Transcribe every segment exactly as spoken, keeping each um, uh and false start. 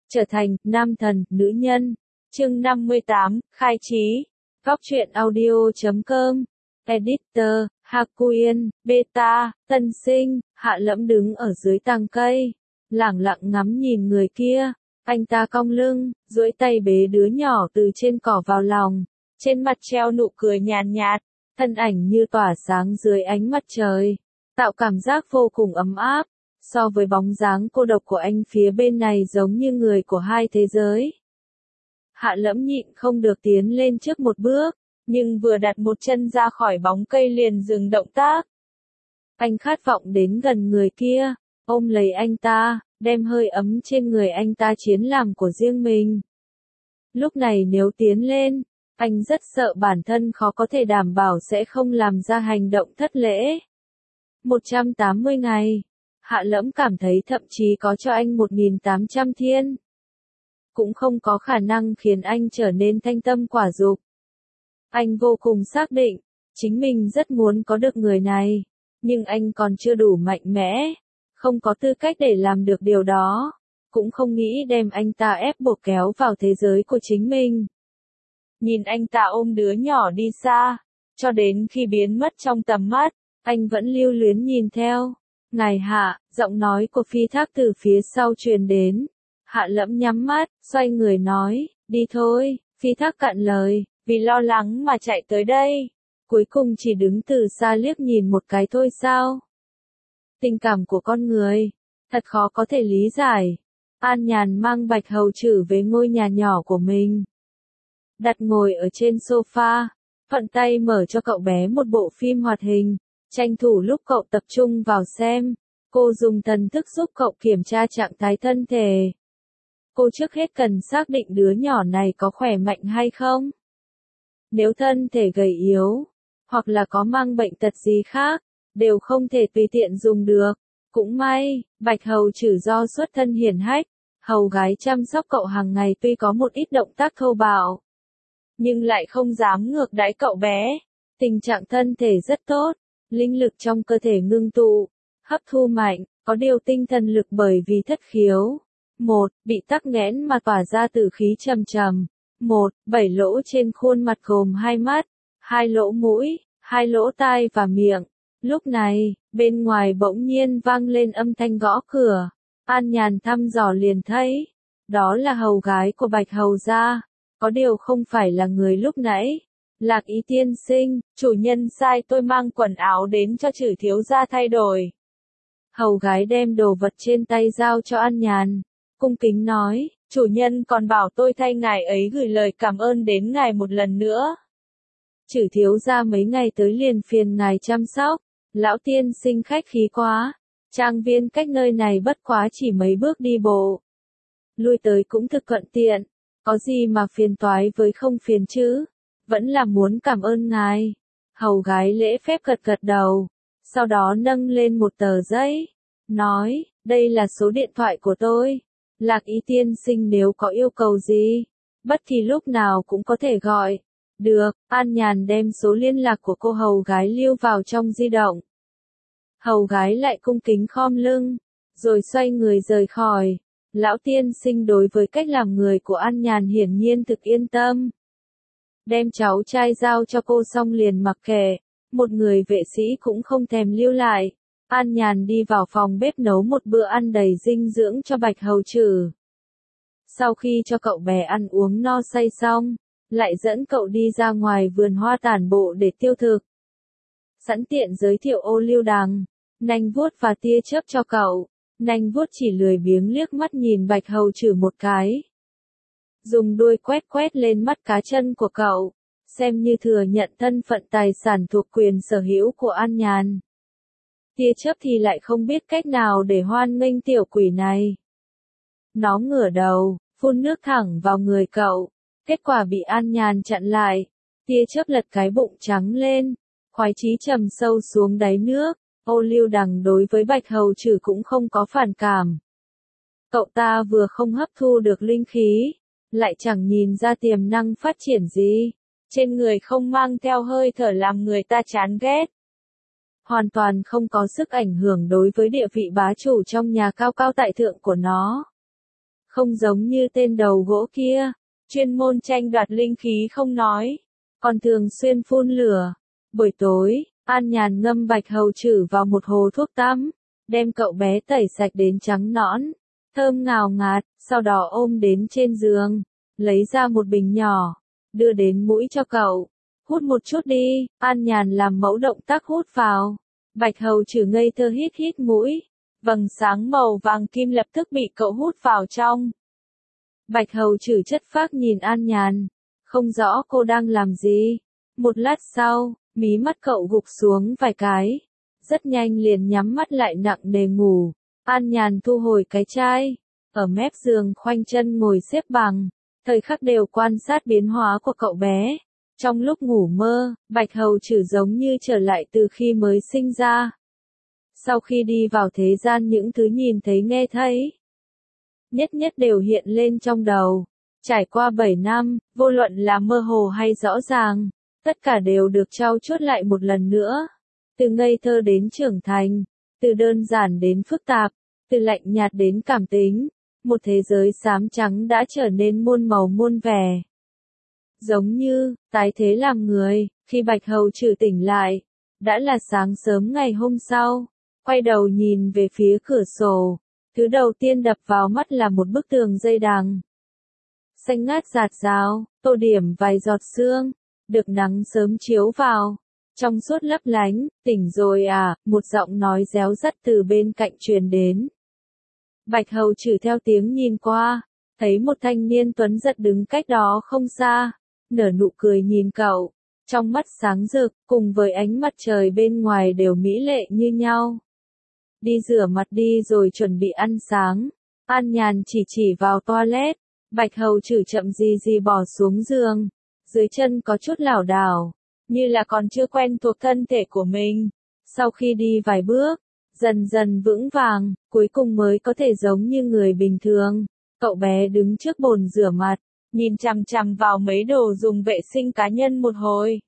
Trở thành nam thần, nữ nhân. Chương năm mươi tám, khai trí. Góc truyện audio chấm com. Editor, Hakuyen, Beta, Tân Sinh. Hạ Lẫm đứng ở dưới tàng cây, lẳng lặng ngắm nhìn người kia. Anh ta cong lưng, duỗi tay bế đứa nhỏ từ trên cỏ vào lòng, trên mặt treo nụ cười nhàn nhạt, thân ảnh như tỏa sáng dưới ánh mặt trời, tạo cảm giác vô cùng ấm áp. So với bóng dáng cô độc của anh phía bên này giống như người của hai thế giới. Hạ Lẫm nhịn không được tiến lên trước một bước, nhưng vừa đặt một chân ra khỏi bóng cây liền dừng động tác. Anh khát vọng đến gần người kia, ôm lấy anh ta, đem hơi ấm trên người anh ta chiếm làm của riêng mình. Lúc này nếu tiến lên, anh rất sợ bản thân khó có thể đảm bảo sẽ không làm ra hành động thất lễ. một trăm tám mươi ngày. Hạ Lẫm cảm thấy thậm chí có cho anh một nghìn tám trăm thiên, cũng không có khả năng khiến anh trở nên thanh tâm quả dục. Anh vô cùng xác định, chính mình rất muốn có được người này, nhưng anh còn chưa đủ mạnh mẽ, không có tư cách để làm được điều đó, cũng không nghĩ đem anh ta ép buộc kéo vào thế giới của chính mình. Nhìn anh ta ôm đứa nhỏ đi xa, cho đến khi biến mất trong tầm mắt, anh vẫn lưu luyến nhìn theo. Ngài Hạ, giọng nói của Phi Thác từ phía sau truyền đến. Hạ Lẫm nhắm mắt, xoay người nói, đi thôi. Phi Thác cạn lời, vì lo lắng mà chạy tới đây. Cuối cùng chỉ đứng từ xa liếc nhìn một cái thôi sao? Tình cảm của con người, thật khó có thể lý giải. An Nhàn mang Bạch Hầu Trử về ngôi nhà nhỏ của mình. Đặt ngồi ở trên sofa, thuận tay mở cho cậu bé một bộ phim hoạt hình. Tranh thủ lúc cậu tập trung vào xem, cô dùng thần thức giúp cậu kiểm tra trạng thái thân thể. Cô trước hết cần xác định đứa nhỏ này có khỏe mạnh hay không. Nếu thân thể gầy yếu, hoặc là có mang bệnh tật gì khác, đều không thể tùy tiện dùng được. Cũng may, Bạch Hầu Trử do xuất thân hiển hách, hầu gái chăm sóc cậu hàng ngày tuy có một ít động tác thô bạo, nhưng lại không dám ngược đãi cậu bé. Tình trạng thân thể rất tốt. Linh lực trong cơ thể ngưng tụ, hấp thu mạnh, có điều tinh thần lực bởi vì thất khiếu. Một, bị tắc nghẽn mà tỏa ra tử khí trầm trầm. Một, bảy lỗ trên khuôn mặt gồm hai mắt, hai lỗ mũi, hai lỗ tai và miệng. Lúc này, bên ngoài bỗng nhiên vang lên âm thanh gõ cửa. An Nhàn thăm dò liền thấy, đó là hầu gái của Bạch Hầu gia, có điều không phải là người lúc nãy. Lạc Ý tiên sinh, chủ nhân sai tôi mang quần áo đến cho Trử thiếu gia thay đổi. Hầu gái đem đồ vật trên tay giao cho An Nhàn, cung kính nói, chủ nhân còn bảo tôi thay ngài ấy gửi lời cảm ơn đến ngài một lần nữa. Trử thiếu gia mấy ngày tới liền phiền ngài chăm sóc, lão tiên sinh khách khí quá, trang viên cách nơi này bất quá chỉ mấy bước đi bộ. Lui tới cũng thực thuận tiện, có gì mà phiền toái với không phiền chứ. Vẫn là muốn cảm ơn ngài. Hầu gái lễ phép gật gật đầu, sau đó nâng lên một tờ giấy, nói, đây là số điện thoại của tôi. Lạc Ý tiên sinh nếu có yêu cầu gì, bất kỳ lúc nào cũng có thể gọi. Được, An Nhàn đem số liên lạc của cô hầu gái lưu vào trong di động. Hầu gái lại cung kính khom lưng, rồi xoay người rời khỏi. Lão tiên sinh đối với cách làm người của An Nhàn hiển nhiên thực yên tâm. Đem cháu trai giao cho cô xong liền mặc kệ, một người vệ sĩ cũng không thèm lưu lại. An Nhàn đi vào phòng bếp nấu một bữa ăn đầy dinh dưỡng cho Bạch Hầu Trử. Sau khi cho cậu bé ăn uống no say xong, lại dẫn cậu đi ra ngoài vườn hoa tản bộ để tiêu thực. Sẵn tiện giới thiệu ô liu đằng, nanh vuốt và tia chớp cho cậu. Nanh vuốt chỉ lười biếng liếc mắt nhìn Bạch Hầu Trử một cái, dùng đuôi quét quét lên mắt cá chân của cậu, xem như thừa nhận thân phận tài sản thuộc quyền sở hữu của An Nhàn. Tia chớp thì lại không biết cách nào để hoan nghênh tiểu quỷ này. Nó ngửa đầu, phun nước thẳng vào người cậu, kết quả bị An Nhàn chặn lại. Tia chớp lật cái bụng trắng lên, khoái chí trầm sâu xuống đáy nước. Ô liu đằng đối với Bạch Hầu Trử cũng không có phản cảm. Cậu ta vừa không hấp thu được linh khí, lại chẳng nhìn ra tiềm năng phát triển gì, trên người không mang theo hơi thở làm người ta chán ghét. Hoàn toàn không có sức ảnh hưởng đối với địa vị bá chủ trong nhà cao cao tại thượng của nó. Không giống như tên đầu gỗ kia, chuyên môn tranh đoạt linh khí không nói, còn thường xuyên phun lửa. Buổi tối, An Nhàn ngâm bạch hầu trử vào một hồ thuốc tắm, đem cậu bé tẩy sạch đến trắng nõn, thơm ngào ngạt, sau đó ôm đến trên giường, lấy ra một bình nhỏ, đưa đến mũi cho cậu. Hút một chút đi, An Nhàn làm mẫu động tác hút vào. Bạch hầu trử ngây thơ hít hít mũi, vầng sáng màu vàng kim lập tức bị cậu hút vào trong. Bạch hầu trử chất phác nhìn An Nhàn, không rõ cô đang làm gì. Một lát sau, mí mắt cậu gục xuống vài cái, rất nhanh liền nhắm mắt lại nặng nề ngủ. An Nhàn thu hồi cái chai, ở mép giường khoanh chân ngồi xếp bằng, thời khắc đều quan sát biến hóa của cậu bé. Trong lúc ngủ mơ, bạch hầu trử giống như trở lại từ khi mới sinh ra. Sau khi đi vào thế gian những thứ nhìn thấy nghe thấy, nhất nhất đều hiện lên trong đầu. Trải qua bảy năm, vô luận là mơ hồ hay rõ ràng, tất cả đều được trau chuốt lại một lần nữa. Từ ngây thơ đến trưởng thành, từ đơn giản đến phức tạp, từ lạnh nhạt đến cảm tính, một thế giới xám trắng đã trở nên muôn màu muôn vẻ. Giống như, tái thế làm người, khi bạch hầu trừ tỉnh lại, đã là sáng sớm ngày hôm sau, quay đầu nhìn về phía cửa sổ, thứ đầu tiên đập vào mắt là một bức tường dây đằng. Xanh ngát rạt rào, tô điểm vài giọt sương, được nắng sớm chiếu vào, trong suốt lấp lánh, tỉnh rồi à, một giọng nói réo rắt từ bên cạnh truyền đến. Bạch hầu trừ theo tiếng nhìn qua, thấy một thanh niên tuấn giật đứng cách đó không xa, nở nụ cười nhìn cậu, trong mắt sáng rực, cùng với ánh mặt trời bên ngoài đều mỹ lệ như nhau. Đi rửa mặt đi rồi chuẩn bị ăn sáng, An Nhàn chỉ chỉ vào toilet, bạch hầu trừ chậm gì gì bỏ xuống giường, dưới chân có chút lảo đảo, như là còn chưa quen thuộc thân thể của mình. Sau khi đi vài bước, dần dần vững vàng, cuối cùng mới có thể giống như người bình thường. Cậu bé đứng trước bồn rửa mặt, nhìn chằm chằm vào mấy đồ dùng vệ sinh cá nhân một hồi.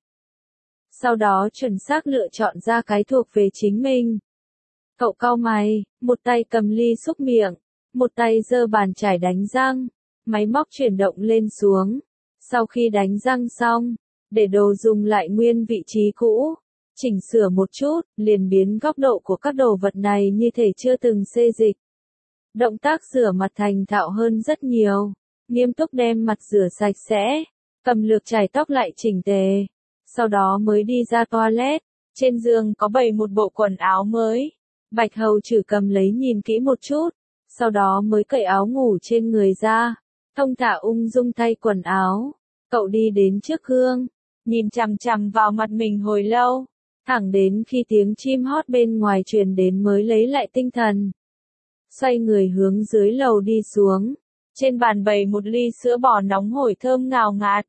Sau đó chuẩn xác lựa chọn ra cái thuộc về chính mình. Cậu cau mày, một tay cầm ly xúc miệng, một tay giơ bàn chải đánh răng, máy móc chuyển động lên xuống. Sau khi đánh răng xong, để đồ dùng lại nguyên vị trí cũ, chỉnh sửa một chút, liền biến góc độ của các đồ vật này như thể chưa từng xê dịch. Động tác rửa mặt thành thạo hơn rất nhiều, nghiêm túc đem mặt rửa sạch sẽ, cầm lược chải tóc lại chỉnh tề, sau đó mới đi ra toilet. Trên giường có bày một bộ quần áo mới, bạch hầu trừ cầm lấy nhìn kỹ một chút, sau đó mới cởi áo ngủ trên người ra, thông thả ung dung thay quần áo. Cậu đi đến trước gương, nhìn chằm chằm vào mặt mình hồi lâu, thẳng đến khi tiếng chim hót bên ngoài truyền đến mới lấy lại tinh thần. Xoay người hướng dưới lầu đi xuống, trên bàn bày một ly sữa bò nóng hổi thơm ngào ngạt.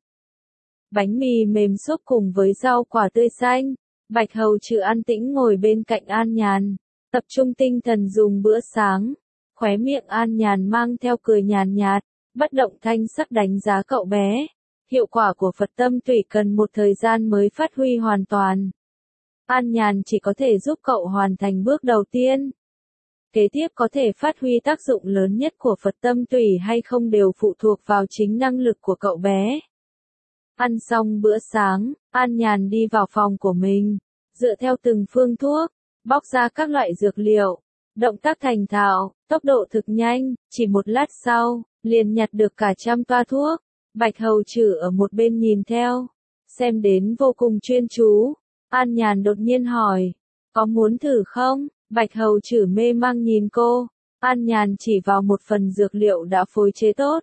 Bánh mì mềm xốp cùng với rau quả tươi xanh, bạch hầu trừ an tĩnh ngồi bên cạnh An Nhàn, tập trung tinh thần dùng bữa sáng. Khóe miệng An Nhàn mang theo cười nhàn nhạt, bất động thanh sắc đánh giá cậu bé. Hiệu quả của Phật tâm tùy cần một thời gian mới phát huy hoàn toàn. An Nhàn chỉ có thể giúp cậu hoàn thành bước đầu tiên. Kế tiếp có thể phát huy tác dụng lớn nhất của Phật tâm tùy hay không đều phụ thuộc vào chính năng lực của cậu bé. Ăn xong bữa sáng, An Nhàn đi vào phòng của mình, dựa theo từng phương thuốc, bóc ra các loại dược liệu, động tác thành thạo, tốc độ thực nhanh, chỉ một lát sau, liền nhặt được cả trăm toa thuốc. Bạch hầu trừ ở một bên nhìn theo, xem đến vô cùng chuyên chú. An Nhàn đột nhiên hỏi, có muốn thử không? Bạch hầu trừ mê mang nhìn cô, An Nhàn chỉ vào một phần dược liệu đã phối chế tốt.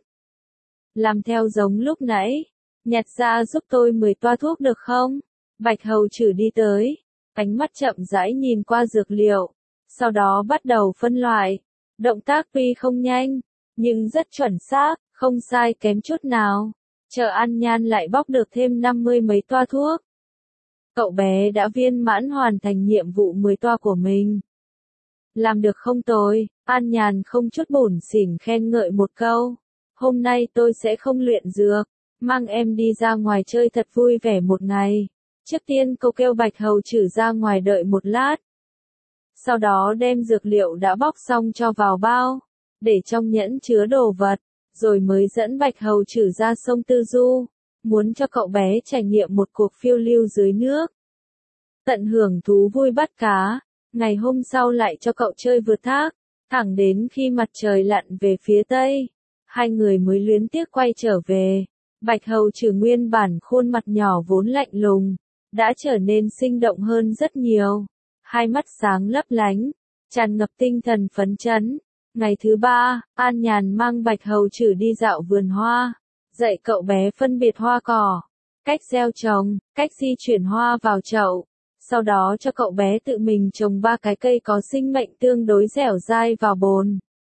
Làm theo giống lúc nãy, nhặt ra giúp tôi mười toa thuốc được không? Bạch hầu trừ đi tới, ánh mắt chậm rãi nhìn qua dược liệu, sau đó bắt đầu phân loại. Động tác tuy không nhanh, nhưng rất chuẩn xác, không sai kém chút nào. Chờ An Nhàn lại bóc được thêm năm mươi mấy toa thuốc. Cậu bé đã viên mãn hoàn thành nhiệm vụ mười toa của mình. Làm được không tồi, An Nhàn không chút bủn xỉn khen ngợi một câu. Hôm nay tôi sẽ không luyện dược, mang em đi ra ngoài chơi thật vui vẻ một ngày. Trước tiên cô kêu bạch hầu trừ ra ngoài đợi một lát. Sau đó đem dược liệu đã bóc xong cho vào bao, để trong nhẫn chứa đồ vật. rồi mới dẫn Bạch Hầu Trử ra sông Tư Du, muốn cho cậu bé trải nghiệm một cuộc phiêu lưu dưới nước. Tận hưởng thú vui bắt cá, ngày hôm sau lại cho cậu chơi vượt thác, thẳng đến khi mặt trời lặn về phía tây, hai người mới luyến tiếc quay trở về. Bạch Hầu Trử nguyên bản khuôn mặt nhỏ vốn lạnh lùng, đã trở nên sinh động hơn rất nhiều, hai mắt sáng lấp lánh, tràn ngập tinh thần phấn chấn. Ngày thứ ba, An Nhàn mang Bạch Hầu Trử đi dạo vườn hoa, dạy cậu bé phân biệt hoa cỏ, cách gieo trồng, cách di chuyển hoa vào chậu. Sau đó cho cậu bé tự mình trồng ba cái cây có sinh mệnh tương đối dẻo dai vào bồn.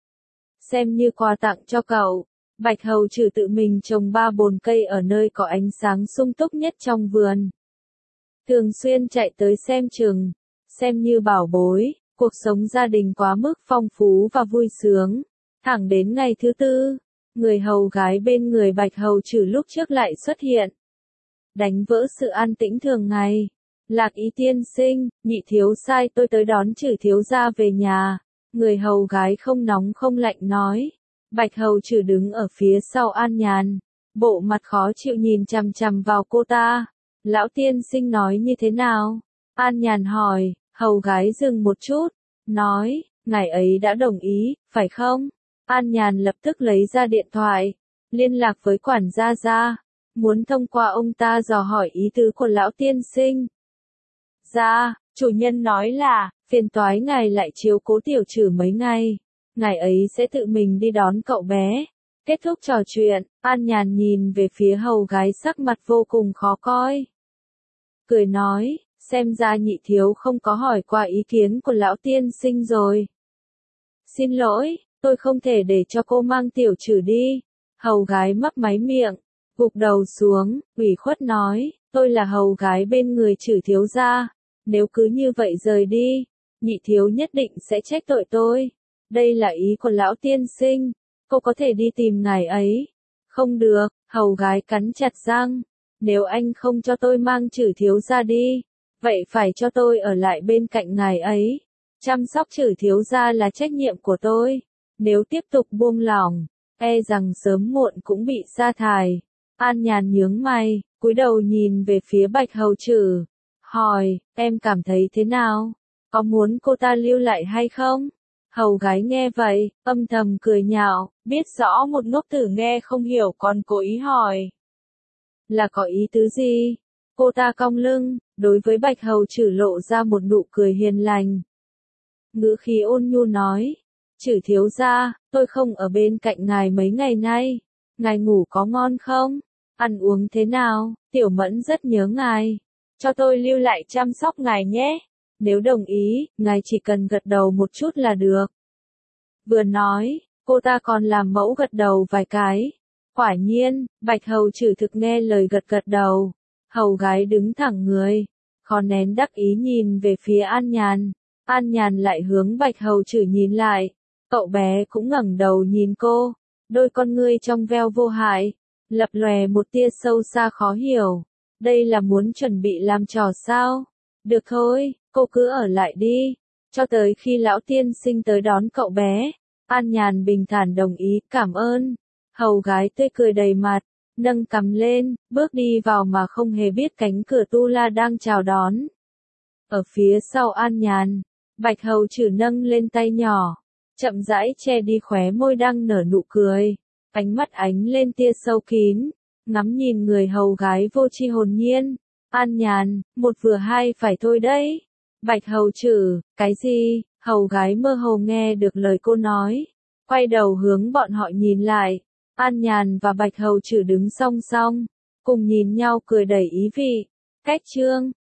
Xem như quà tặng cho cậu, Bạch Hầu Trử tự mình trồng ba bồn cây ở nơi có ánh sáng sung túc nhất trong vườn. Thường xuyên chạy tới xem chừng, xem như bảo bối, cuộc sống gia đình quá mức phong phú và vui sướng. Thẳng đến ngày thứ tư, người hầu gái bên người Bạch Hầu Trử lúc trước lại xuất hiện, đánh vỡ sự an tĩnh thường ngày. Lạc Ý tiên sinh, nhị thiếu sai tôi tới đón Trử thiếu gia về nhà. Người hầu gái không nóng không lạnh nói. Bạch Hầu Trử đứng ở phía sau An Nhàn, bộ mặt khó chịu nhìn chằm chằm vào cô ta. Lão tiên sinh nói như thế nào? An Nhàn hỏi. Hầu gái dừng một chút, nói, ngài ấy đã đồng ý, phải không? An Nhàn lập tức lấy ra điện thoại, liên lạc với quản gia gia, muốn thông qua ông ta dò hỏi ý tứ của lão tiên sinh. Dạ, chủ nhân nói là, phiền toái ngài lại chiếu cố tiểu Trử mấy ngày, ngài ấy sẽ tự mình đi đón cậu bé. Kết thúc trò chuyện, An Nhàn nhìn về phía hầu gái sắc mặt vô cùng khó coi. Cười nói, xem ra nhị thiếu không có hỏi qua ý kiến của lão tiên sinh rồi. Xin lỗi, tôi không thể để cho cô mang tiểu Trử đi. Hầu gái mấp máy miệng, gục đầu xuống, ủy khuất nói, tôi là hầu gái bên người Trử thiếu gia. Nếu cứ như vậy rời đi, nhị thiếu nhất định sẽ trách tội tôi. Đây là ý của lão tiên sinh, cô có thể đi tìm ngài ấy. Không được, hầu gái cắn chặt răng, nếu anh không cho tôi mang Trử thiếu gia đi, vậy phải cho tôi ở lại bên cạnh ngài ấy. Chăm sóc Trử thiếu gia là trách nhiệm của tôi. Nếu tiếp tục buông lỏng, e rằng sớm muộn cũng bị sa thải. An Nhàn nhướng mày, cúi đầu nhìn về phía Bạch Hầu Trử, hỏi, em cảm thấy thế nào? Có muốn cô ta lưu lại hay không? Hầu gái nghe vậy, âm thầm cười nhạo, biết rõ một ngốc tử nghe không hiểu còn cố ý hỏi. Là có ý tứ gì? Cô ta cong lưng, đối với Bạch Hầu Trử lộ ra một nụ cười hiền lành. Ngữ khí ôn nhu nói, Trử thiếu gia, tôi không ở bên cạnh ngài mấy ngày nay. Ngài ngủ có ngon không? Ăn uống thế nào? Tiểu Mẫn rất nhớ ngài. Cho tôi lưu lại chăm sóc ngài nhé. Nếu đồng ý, ngài chỉ cần gật đầu một chút là được. Vừa nói, cô ta còn làm mẫu gật đầu vài cái. Quả nhiên, Bạch Hầu Trử thực nghe lời gật gật đầu. Hầu gái đứng thẳng người, khó nén đắc ý nhìn về phía An Nhàn. An Nhàn lại hướng Bạch Hầu Trử nhìn lại. Cậu bé cũng ngẩng đầu nhìn cô, đôi con ngươi trong veo vô hại, lập lòe một tia sâu xa khó hiểu. Đây là muốn chuẩn bị làm trò sao? Được thôi, cô cứ ở lại đi, cho tới khi lão tiên sinh tới đón cậu bé. An Nhàn bình thản đồng ý, cảm ơn. Hầu gái tươi cười đầy mặt, nâng cằm lên, bước đi vào mà không hề biết cánh cửa tu la đang chào đón. Ở phía sau An Nhàn, Bạch Hầu Trử nâng lên tay nhỏ, chậm rãi che đi khóe môi đang nở nụ cười, ánh mắt ánh lên tia sâu kín, ngắm nhìn người hầu gái vô tri hồn nhiên. An Nhàn, một vừa hai phải thôi đấy. Bạch Hầu Trử, cái gì? Hầu gái mơ hồ nghe được lời cô nói, quay đầu hướng bọn họ nhìn lại. An Nhàn và Bạch Hầu Trử đứng song song, cùng nhìn nhau cười đầy ý vị. Cách chương